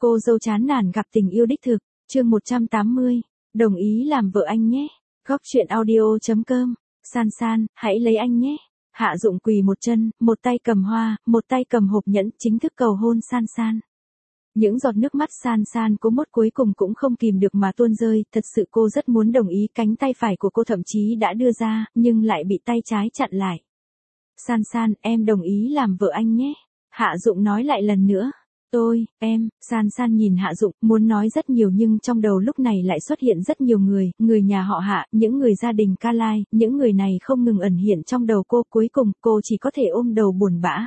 Cô dâu chán nản gặp tình yêu đích thực, chương 180, đồng ý làm vợ anh nhé. Góc chuyện audio.com, San San, hãy lấy anh nhé. Hạ Dụng quỳ một chân, một tay cầm hoa, một tay cầm hộp nhẫn, chính thức cầu hôn San San. Những giọt nước mắt San San cố mốt cuối cùng cũng không kìm được mà tuôn rơi, thật sự cô rất muốn đồng ý, cánh tay phải của cô thậm chí đã đưa ra, nhưng lại bị tay trái chặn lại. San San, em đồng ý làm vợ anh nhé. Hạ Dụng nói lại lần nữa. Em, San San nhìn Hạ Dụng, muốn nói rất nhiều nhưng trong đầu lúc này lại xuất hiện rất nhiều người nhà họ Hạ, những người gia đình Ca Lai, những người này không ngừng ẩn hiện trong đầu cô, cuối cùng cô chỉ có thể ôm đầu buồn bã.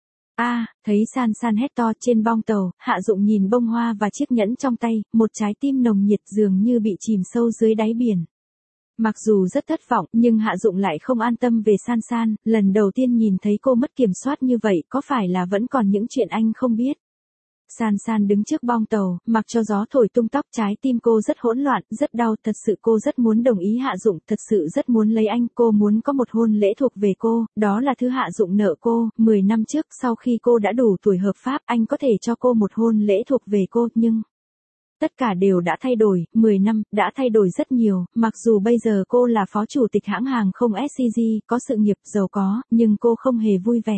Thấy San San hét to trên bong tàu, Hạ Dụng nhìn bông hoa và chiếc nhẫn trong tay, một trái tim nồng nhiệt dường như bị chìm sâu dưới đáy biển. Mặc dù rất thất vọng, nhưng Hạ Dụng lại không an tâm về San San, lần đầu tiên nhìn thấy cô mất kiểm soát như vậy, có phải là vẫn còn những chuyện anh không biết? San San đứng trước bong tàu, mặc cho gió thổi tung tóc, trái tim cô rất hỗn loạn, rất đau, thật sự cô rất muốn đồng ý Hạ Dụng, thật sự rất muốn lấy anh, cô muốn có một hôn lễ thuộc về cô, đó là thứ Hạ Dụng nợ cô, 10 năm trước sau khi cô đã đủ tuổi hợp pháp, anh có thể cho cô một hôn lễ thuộc về cô, nhưng tất cả đều đã thay đổi, 10 năm, đã thay đổi rất nhiều, mặc dù bây giờ cô là phó chủ tịch hãng hàng không SCG, có sự nghiệp giàu có, nhưng cô không hề vui vẻ.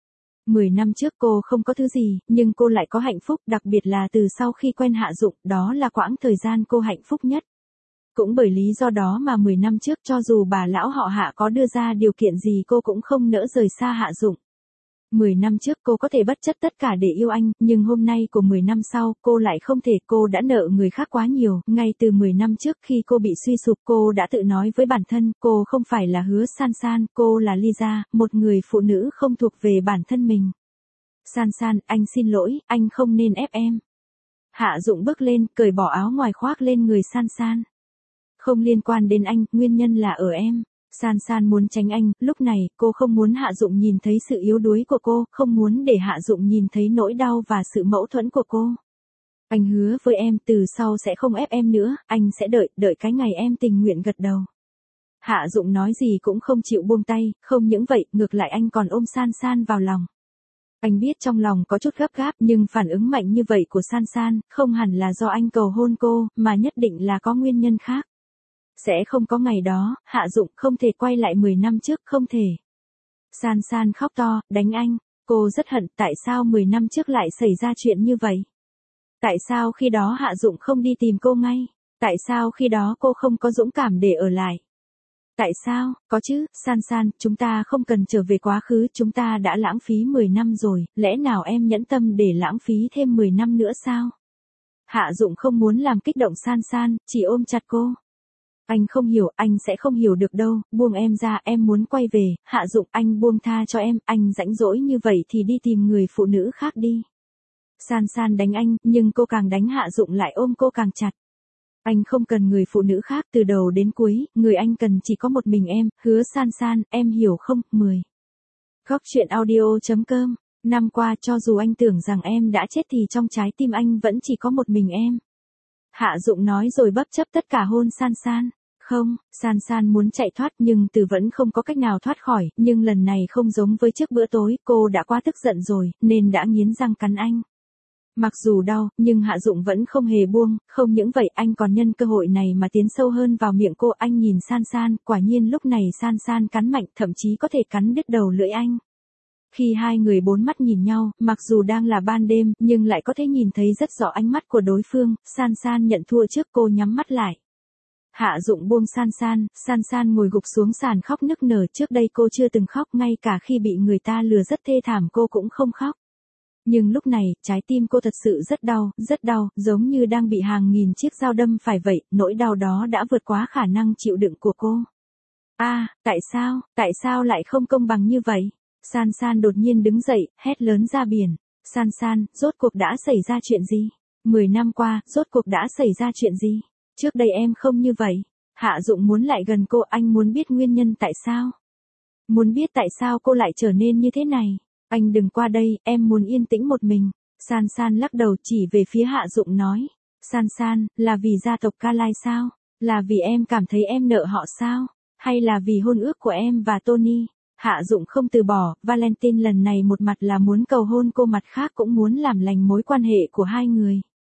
10 năm trước cô không có thứ gì, nhưng cô lại có hạnh phúc, đặc biệt là từ sau khi quen Hạ Dụng, đó là quãng thời gian cô hạnh phúc nhất. Cũng bởi lý do đó mà 10 năm trước cho dù bà lão họ Hạ có đưa ra điều kiện gì cô cũng không nỡ rời xa Hạ Dụng. 10 năm trước cô có thể bất chấp tất cả để yêu anh, nhưng hôm nay của 10 năm sau, cô lại không thể, cô đã nợ người khác quá nhiều, ngay từ 10 năm trước khi cô bị suy sụp, cô đã tự nói với bản thân, cô không phải là Hứa San San, cô là Lisa, một người phụ nữ không thuộc về bản thân mình. San San, anh xin lỗi, anh không nên ép em. Hạ Dụng bước lên, cởi bỏ áo ngoài khoác lên người San San. Không liên quan đến anh, nguyên nhân là ở em. San San muốn tránh anh, lúc này, cô không muốn Hạ Dụng nhìn thấy sự yếu đuối của cô, không muốn để Hạ Dụng nhìn thấy nỗi đau và sự mâu thuẫn của cô. Anh hứa với em, từ sau sẽ không ép em nữa, anh sẽ đợi cái ngày em tình nguyện gật đầu. Hạ Dụng nói gì cũng không chịu buông tay, không những vậy, ngược lại anh còn ôm San San vào lòng. Anh biết trong lòng có chút gấp gáp, nhưng phản ứng mạnh như vậy của San San, không hẳn là do anh cầu hôn cô, mà nhất định là có nguyên nhân khác. Sẽ không có ngày đó, Hạ Dụng không thể quay lại 10 năm trước, không thể. San San khóc to, đánh anh, cô rất hận, tại sao 10 năm trước lại xảy ra chuyện như vậy? Tại sao khi đó Hạ Dụng không đi tìm cô ngay? Tại sao khi đó cô không có dũng cảm để ở lại? Tại sao, có chứ, San San, chúng ta không cần trở về quá khứ, chúng ta đã lãng phí 10 năm rồi, lẽ nào em nhẫn tâm để lãng phí thêm 10 năm nữa sao? Hạ Dụng không muốn làm kích động San San, chỉ ôm chặt cô. Anh không hiểu, anh sẽ không hiểu được đâu, buông em ra, em muốn quay về, Hạ Dụng, anh buông tha cho em, anh rãnh rỗi như vậy thì đi tìm người phụ nữ khác đi. San San đánh anh, nhưng cô càng đánh Hạ Dụng lại ôm cô càng chặt. Anh không cần người phụ nữ khác từ đầu đến cuối, người anh cần chỉ có một mình em, Hứa San San, em hiểu không? 10. Góc chuyện audio.com, năm qua cho dù anh tưởng rằng em đã chết thì trong trái tim anh vẫn chỉ có một mình em. Hạ Dụng nói rồi bấp chấp tất cả hôn San San. Không, San San muốn chạy thoát nhưng từ vẫn không có cách nào thoát khỏi, nhưng lần này không giống với trước bữa tối, cô đã quá tức giận rồi, nên đã nghiến răng cắn anh. Mặc dù đau, nhưng Hạ Dụng vẫn không hề buông, không những vậy anh còn nhân cơ hội này mà tiến sâu hơn vào miệng cô, anh nhìn San San, quả nhiên lúc này San San cắn mạnh, thậm chí có thể cắn đứt đầu lưỡi anh. Khi hai người bốn mắt nhìn nhau, mặc dù đang là ban đêm, nhưng lại có thể nhìn thấy rất rõ ánh mắt của đối phương, San San nhận thua trước, cô nhắm mắt lại. Hạ Dụng buông San San ngồi gục xuống sàn khóc nức nở, trước đây cô chưa từng khóc, ngay cả khi bị người ta lừa rất thê thảm cô cũng không khóc. Nhưng lúc này, trái tim cô thật sự rất đau, giống như đang bị hàng nghìn chiếc dao đâm phải vậy, nỗi đau đó đã vượt quá khả năng chịu đựng của cô. Tại sao lại không công bằng như vậy? San San đột nhiên đứng dậy, hét lớn ra biển. San San, rốt cuộc đã xảy ra chuyện gì? 10 năm qua, rốt cuộc đã xảy ra chuyện gì? Trước đây em không như vậy. Hạ Dụng muốn lại gần cô, anh muốn biết nguyên nhân tại sao. Muốn biết tại sao cô lại trở nên như thế này. Anh đừng qua đây, em muốn yên tĩnh một mình. San San lắc đầu chỉ về phía Hạ Dụng nói. San San, là vì gia tộc Ca Lai sao? Là vì em cảm thấy em nợ họ sao? Hay là vì hôn ước của em và Tony? Hạ Dụng không từ bỏ, Valentine lần này một mặt là muốn cầu hôn cô, mặt khác cũng muốn làm lành mối quan hệ của hai người.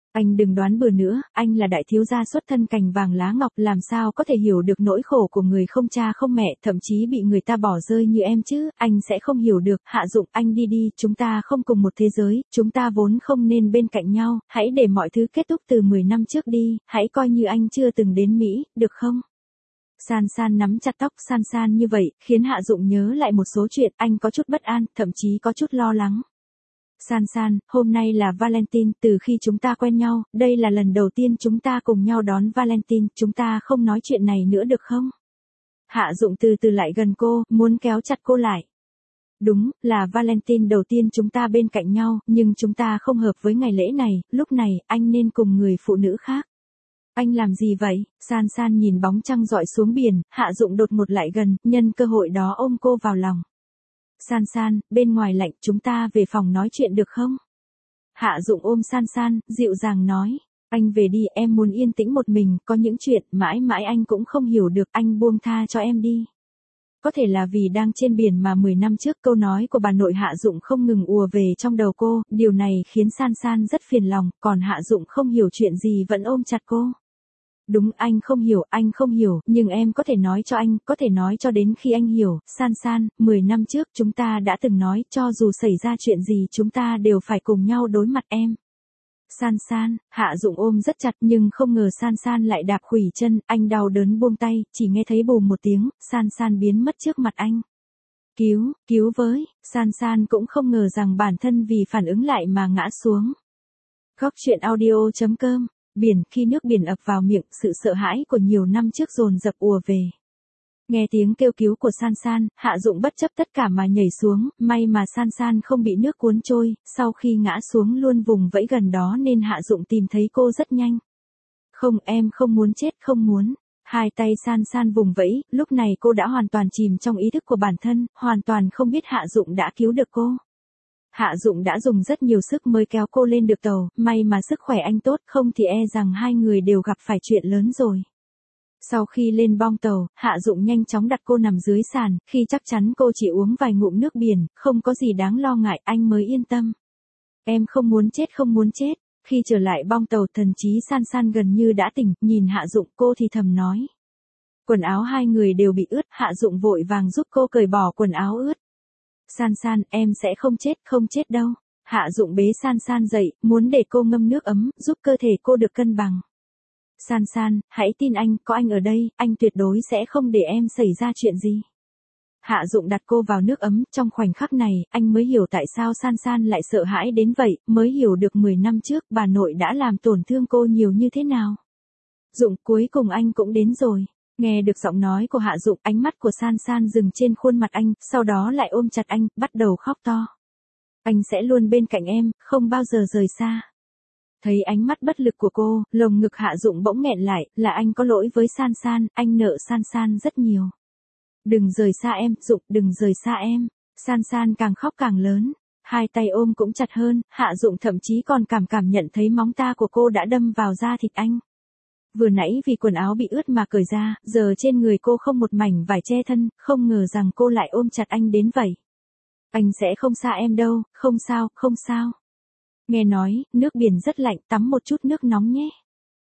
Anh đừng đoán bừa nữa, anh là đại thiếu gia xuất thân cành vàng lá ngọc, làm sao có thể hiểu được nỗi khổ của người không cha không mẹ, thậm chí bị người ta bỏ rơi như em chứ, anh sẽ không hiểu được. Hạ Dụng, anh đi đi, chúng ta không cùng một thế giới, chúng ta vốn không nên bên cạnh nhau, hãy để mọi thứ kết thúc từ 10 năm trước đi, hãy coi như anh chưa từng đến Mỹ, được không? San San nắm chặt tóc San San như vậy, khiến Hạ Dụng nhớ lại một số chuyện, anh có chút bất an, thậm chí có chút lo lắng. San San, hôm nay là Valentine, từ khi chúng ta quen nhau, đây là lần đầu tiên chúng ta cùng nhau đón Valentine, chúng ta không nói chuyện này nữa được không? Hạ Dụng từ từ lại gần cô, muốn kéo chặt cô lại. Đúng, là Valentine đầu tiên chúng ta bên cạnh nhau, nhưng chúng ta không hợp với ngày lễ này, lúc này, anh nên cùng người phụ nữ khác. Anh làm gì vậy? San San nhìn bóng trăng rọi xuống biển, Hạ Dụng đột ngột lại gần, nhân cơ hội đó ôm cô vào lòng. San San, bên ngoài lạnh, chúng ta về phòng nói chuyện được không? Hạ Dụng ôm San San, dịu dàng nói. Anh về đi, em muốn yên tĩnh một mình, có những chuyện mãi mãi anh cũng không hiểu được, anh buông tha cho em đi. Có thể là vì đang trên biển mà 10 năm trước câu nói của bà nội Hạ Dụng không ngừng ùa về trong đầu cô, điều này khiến San San rất phiền lòng, còn Hạ Dụng không hiểu chuyện gì vẫn ôm chặt cô. Đúng, anh không hiểu, nhưng em có thể nói cho anh, có thể nói cho đến khi anh hiểu. San San, 10 năm trước chúng ta đã từng nói, cho dù xảy ra chuyện gì chúng ta đều phải cùng nhau đối mặt em. San San, Hạ Dụng ôm rất chặt nhưng không ngờ San San lại đạp khuỷu chân, anh đau đớn buông tay, chỉ nghe thấy bùm một tiếng, San San biến mất trước mặt anh. Cứu với, San San cũng không ngờ rằng bản thân vì phản ứng lại mà ngã xuống. Góc truyện audio.com. Biển, khi nước biển ập vào miệng, sự sợ hãi của nhiều năm trước dồn dập ùa về. Nghe tiếng kêu cứu của San San, Hạ Dụng bất chấp tất cả mà nhảy xuống, may mà San San không bị nước cuốn trôi, sau khi ngã xuống luôn vùng vẫy gần đó nên Hạ Dụng tìm thấy cô rất nhanh. Không, em không muốn chết, không muốn. Hai tay San San vùng vẫy, lúc này cô đã hoàn toàn chìm trong ý thức của bản thân, hoàn toàn không biết Hạ Dụng đã cứu được cô. Hạ Dụng đã dùng rất nhiều sức mới kéo cô lên được tàu, may mà sức khỏe anh tốt, không thì e rằng hai người đều gặp phải chuyện lớn rồi. Sau khi lên bong tàu, Hạ Dụng nhanh chóng đặt cô nằm dưới sàn, khi chắc chắn cô chỉ uống vài ngụm nước biển, không có gì đáng lo ngại, anh mới yên tâm. Em không muốn chết, không muốn chết. Khi trở lại bong tàu, thần trí San San gần như đã tỉnh, nhìn Hạ Dụng, cô thì thầm nói. Quần áo hai người đều bị ướt, Hạ Dụng vội vàng giúp cô cởi bỏ quần áo ướt. San San, em sẽ không chết đâu. Hạ Dụng bế San San dậy, muốn để cô ngâm nước ấm, giúp cơ thể cô được cân bằng. San San, hãy tin anh, có anh ở đây, anh tuyệt đối sẽ không để em xảy ra chuyện gì. Hạ Dụng đặt cô vào nước ấm, trong khoảnh khắc này, anh mới hiểu tại sao San San lại sợ hãi đến vậy, mới hiểu được 10 năm trước bà nội đã làm tổn thương cô nhiều như thế nào. Dụng, cuối cùng anh cũng đến rồi. Nghe được giọng nói của Hạ Dụng, ánh mắt của San San dừng trên khuôn mặt anh, sau đó lại ôm chặt anh, bắt đầu khóc to. Anh sẽ luôn bên cạnh em, không bao giờ rời xa. Thấy ánh mắt bất lực của cô, lồng ngực Hạ Dụng bỗng nghẹn lại, là anh có lỗi với San San, anh nợ San San rất nhiều. Đừng rời xa em, Dụng, đừng rời xa em. San San càng khóc càng lớn, hai tay ôm cũng chặt hơn, Hạ Dụng thậm chí còn cảm nhận thấy móng ta của cô đã đâm vào da thịt anh. Vừa nãy vì quần áo bị ướt mà cởi ra, giờ trên người cô không một mảnh vải che thân, không ngờ rằng cô lại ôm chặt anh đến vậy. Anh sẽ không xa em đâu, không sao. Nghe nói, nước biển rất lạnh, tắm một chút nước nóng nhé.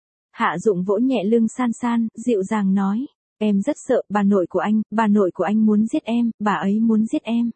Hạ Dụng vỗ nhẹ lưng San San, dịu dàng nói. Em rất sợ, bà nội của anh muốn giết em, bà ấy muốn giết em.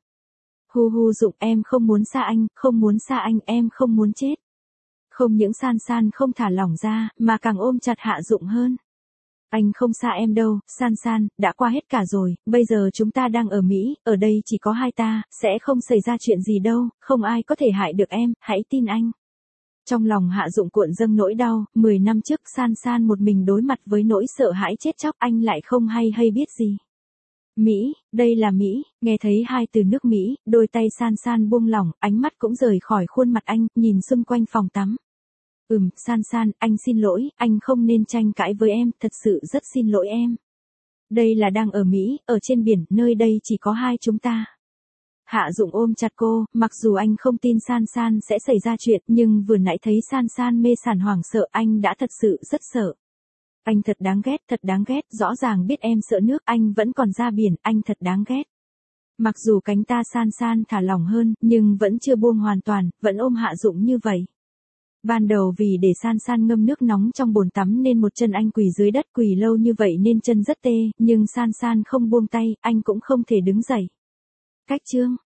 Hu Dụng, em không muốn xa anh, em không muốn chết. Không những San San không thả lỏng ra, mà càng ôm chặt Hạ Dụng hơn. Anh không xa em đâu, San San, đã qua hết cả rồi, bây giờ chúng ta đang ở Mỹ, ở đây chỉ có hai ta, sẽ không xảy ra chuyện gì đâu, không ai có thể hại được em, hãy tin anh. Trong lòng Hạ Dụng cuộn dâng nỗi đau, 10 năm trước San San một mình đối mặt với nỗi sợ hãi chết chóc, anh lại không hay biết gì. Mỹ, đây là Mỹ, nghe thấy hai từ nước Mỹ, đôi tay San San buông lỏng, ánh mắt cũng rời khỏi khuôn mặt anh, nhìn xung quanh phòng tắm. San San, anh xin lỗi, anh không nên tranh cãi với em, thật sự rất xin lỗi em. Đây là đang ở Mỹ, ở trên biển, nơi đây chỉ có hai chúng ta. Hạ Dụng ôm chặt cô, mặc dù anh không tin San San sẽ xảy ra chuyện, nhưng vừa nãy thấy San San mê sảng hoảng sợ, anh đã thật sự rất sợ. Anh thật đáng ghét, rõ ràng biết em sợ nước, anh vẫn còn ra biển, anh thật đáng ghét. Mặc dù cánh ta San San thả lỏng hơn, nhưng vẫn chưa buông hoàn toàn, vẫn ôm Hạ Dụng như vậy. Ban đầu vì để San San ngâm nước nóng trong bồn tắm nên một chân anh quỳ dưới đất, quỳ lâu như vậy nên chân rất tê, nhưng San San không buông tay, anh cũng không thể đứng dậy. Cách chương